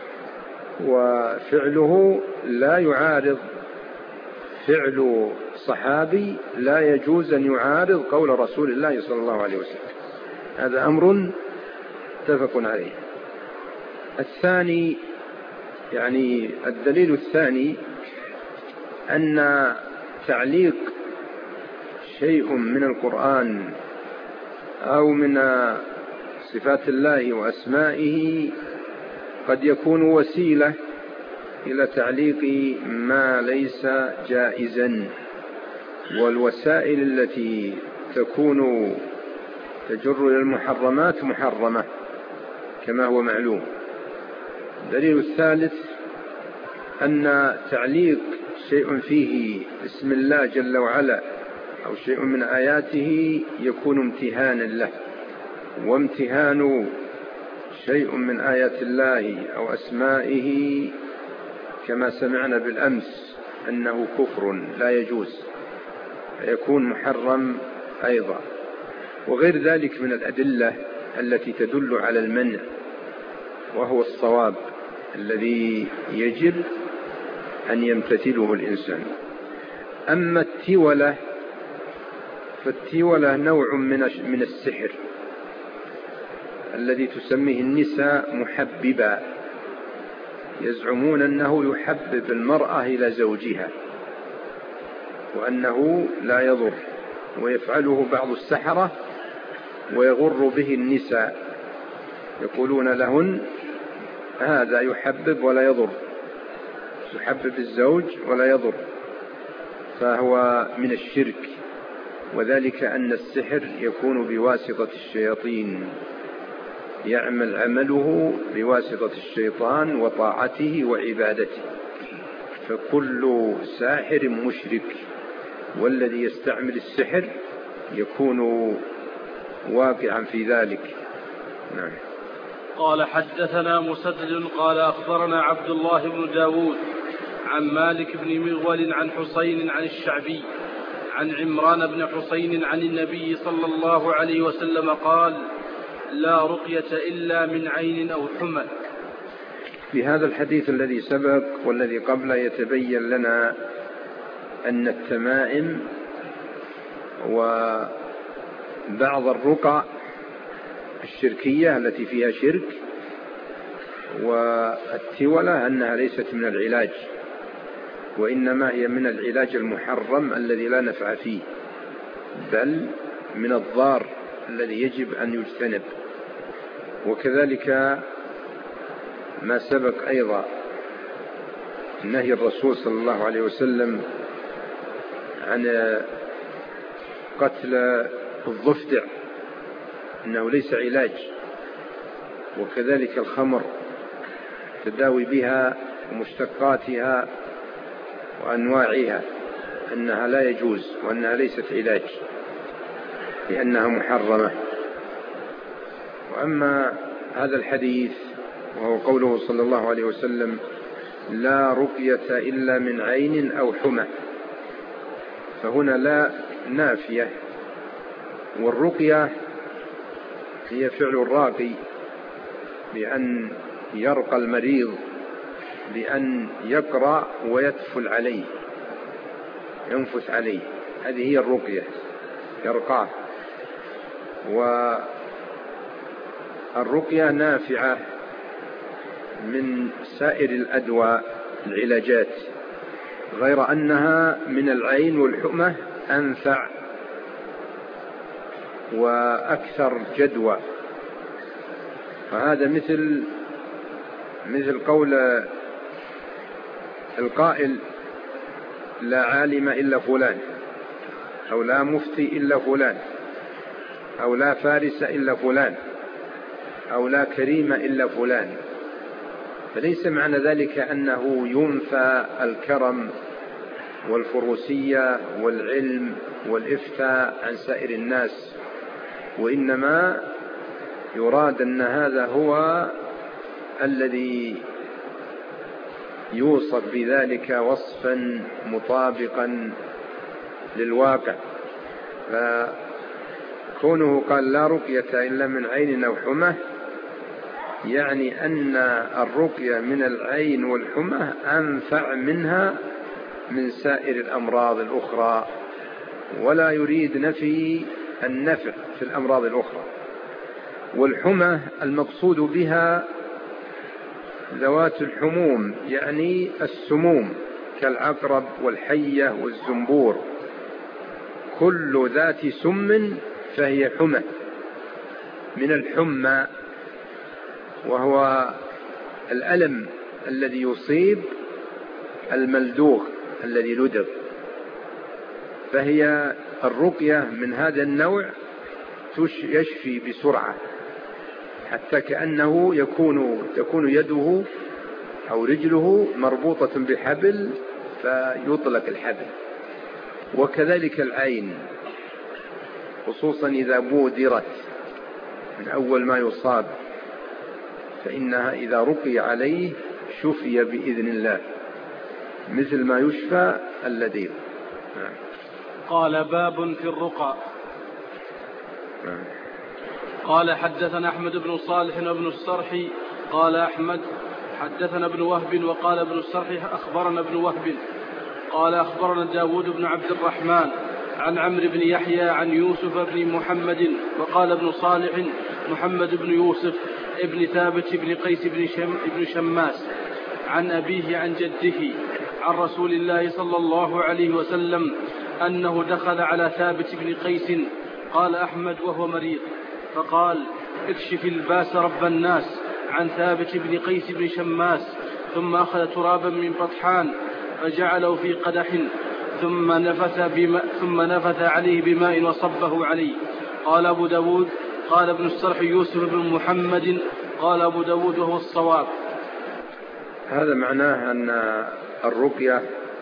وفعله لا يعارض فعل صحابي، لا يجوز أن يعارض قول رسول الله صلى الله عليه وسلم. هذا أمر متفق عليه. الثاني، يعني الدليل الثاني، أن تعليق شيء من القرآن أو من صفات الله وأسمائه قد يكون وسيلة إلى تعليق ما ليس جائزا، والوسائل التي تكون تجر إلى المحرمات محرمة كما هو معلوم. الدليل الثالث أن تعليق شيء فيه اسم الله جل وعلا أو شيء من آياته يكون امتهانا له، وامتهان شيء من آيات الله أو أسمائه كما سمعنا بالأمس أنه كفر لا يجوز، يكون محرم أيضا. وغير ذلك من الأدلة التي تدل على المنع، وهو الصواب الذي يجب أن يمتثله الإنسان. أما التولة فالتولة نوع من السحر الذي تسميه النساء محببا، يزعمون أنه يحبب المرأة إلى زوجها وأنه لا يضر، ويفعله بعض السحرة ويغر به النساء، يقولون لهن هذا يحبب ولا يضر، يحبب الزوج ولا يضر، فهو من الشرك. وذلك أن السحر يكون بواسطة الشياطين، يعمل عمله بواسطة الشيطان وطاعته وعبادته، فكل ساحر مشرك، والذي يستعمل السحر يكون واقعا في ذلك. نعم. قال حدثنا مسدد قال أخبرنا عبد الله بن داود عن مالك بن مغول عن حسين عن الشعبي عن عمران بن حسين عن النبي صلى الله عليه وسلم قال: لا رقية إلا من عين أو حمى. في هذا الحديث الذي سبق والذي قبل يتبين لنا أن التمائم وبعض الرقى الشركية التي فيها شرك والتولة أنها ليست من العلاج، وإنما هي من العلاج المحرم الذي لا نفع فيه، بل من الضار الذي يجب أن يجتنب. وكذلك ما سبق أيضا نهي الرسول صلى الله عليه وسلم عن قتل الضفدع، إنه ليس علاج. وكذلك الخمر تداوي بها ومشتقاتها وأنواعها أنها لا يجوز وأنها ليست علاج لأنها محرمة. وأما هذا الحديث وهو قوله صلى الله عليه وسلم: لا رقية إلا من عين أو حمى، فهنا لا نافية، والرقية هي فعل الراقي بأن يرقى المريض بأن يقرأ ويتفل عليه، ينفث عليه، هذه هي الرقية، يرقاه. والرقية نافعة من سائر الأدواء العلاجات، غير أنها من العين والحمى أنفع وأكثر جدوى. فهذا مثل قول القائل: لا عالم إلا فلان، أو لا مفتي إلا فلان. أو لا فارس إلا فلان، أو لا كريم إلا فلان. فليس معنى ذلك أنه ينفى الكرم والفروسية والعلم والإفتاء عن سائر الناس، وإنما يراد أن هذا هو الذي يوصف بذلك وصفا مطابقا للواقع. فكونه قال لا رقية إلا من عين أو حمى، يعني أن الرقية من العين والحمى أنفع منها من سائر الأمراض الأخرى، ولا يريد نفي النفع في الأمراض الأخرى. والحمى المقصود بها ذوات الحموم، يعني السموم كالعقرب والحية والزنبور، كل ذات سم فهي حمى من الحمى، وهو الألم الذي يصيب الملدوغ الذي لدغ. فهي الرقية من هذا النوع يشفي بسرعة، حتى كأنه تكون يده أو رجله مربوطة بحبل فيطلق الحبل. وكذلك العين، خصوصا إذا بودرت من أول ما يصاب، فإنها إذا رقي عليه شفي بإذن الله، مثل ما يشفى اللديغ. قال باب في الرقى. قال حدثنا أحمد بن صالح وابن السرح قال أحمد حدثنا ابن وهب وقال ابن السرح أخبرنا ابن وهب قال أخبرنا داود بن عبد الرحمن عن عمرو بن يحيى عن يوسف بن محمد وقال ابن صالح محمد بن يوسف ابن ثابت بن قيس بن شماس عن أبيه عن جده عن رسول الله صلى الله عليه وسلم أنه دخل على ثابت بن قيس. قال أحمد وهو مريض، فقال اكشف الباس رب الناس عن ثابت بن قيس بن شماس، ثم أخذ ترابا من بطحان فجعله في قدح ثم نفث عليه بماء وصبه عليه. قال أبو داود قال ابن السرح يوسف بن محمد قال أبو داود وهو الصواب. هذا معناه أن الرقية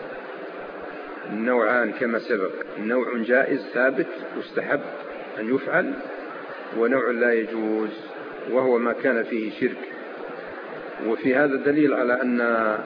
نوعان كما سبق، نوع جائز ثابت يستحب أن يفعل، ونوع لا يجوز وهو ما كان فيه شرك. وفي هذا دليل على أن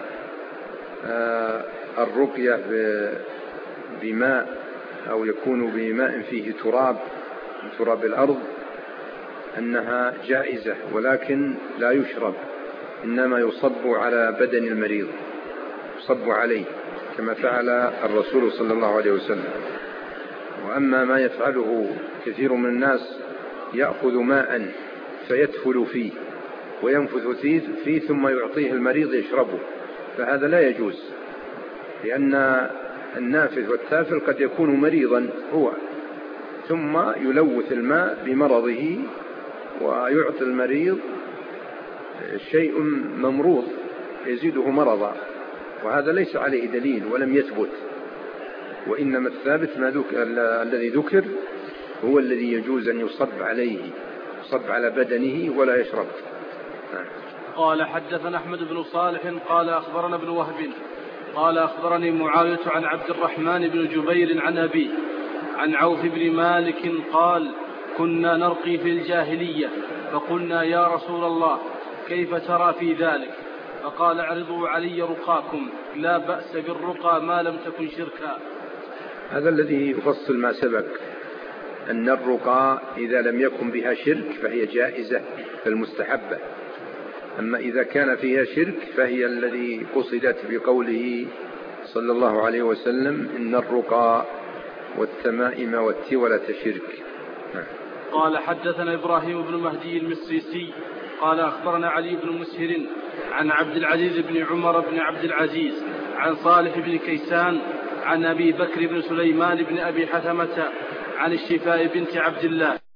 الرقية بماء أو يكون بماء فيه تراب الأرض أنها جائزة، ولكن لا يشرب، إنما يصب على بدن المريض، يصب عليه كما فعل الرسول صلى الله عليه وسلم. وأما ما يفعله كثير من الناس، يأخذ ماء فيدفل فيه وينفث فيه ثم يعطيه المريض يشربه، فهذا لا يجوز، لأن النافث والتافل قد يكون مريضا هو، ثم يلوث الماء بمرضه ويعطي المريض شيء ممروض يزيده مرضا، وهذا ليس عليه دليل ولم يثبت. وإنما الثابت الذي ذكر هو الذي يجوز أن يصب عليه، يصب على بدنه ولا يشرب. قال حدثنا أحمد بن صالح قال أخبرنا ابن وهب قال أخبرني معاوية عن عبد الرحمن بن جبير عن أبيه عن عوف بن مالك قال كنا نرقي في الجاهلية، فقلنا يا رسول الله كيف ترى في ذلك؟ فقال اعرضوا علي رقاكم، لا بأس بالرقى ما لم تكن شركا. هذا الذي يفصل ما سبق، أن الرقى إذا لم يكن بها شرك فهي جائزة فالمستحبة، أما إذا كان فيها شرك فهي الذي قصدت بقوله صلى الله عليه وسلم إن الرقى والتمائم والتولة شرك. قال حدثنا إبراهيم بن مهدي المصيصي قال أخبرنا علي بن مسهر عن عبد العزيز بن عمر بن عبد العزيز عن صالح بن كيسان عن أبي بكر بن سليمان بن أبي حثمة عن الشفاء بنت عبد الله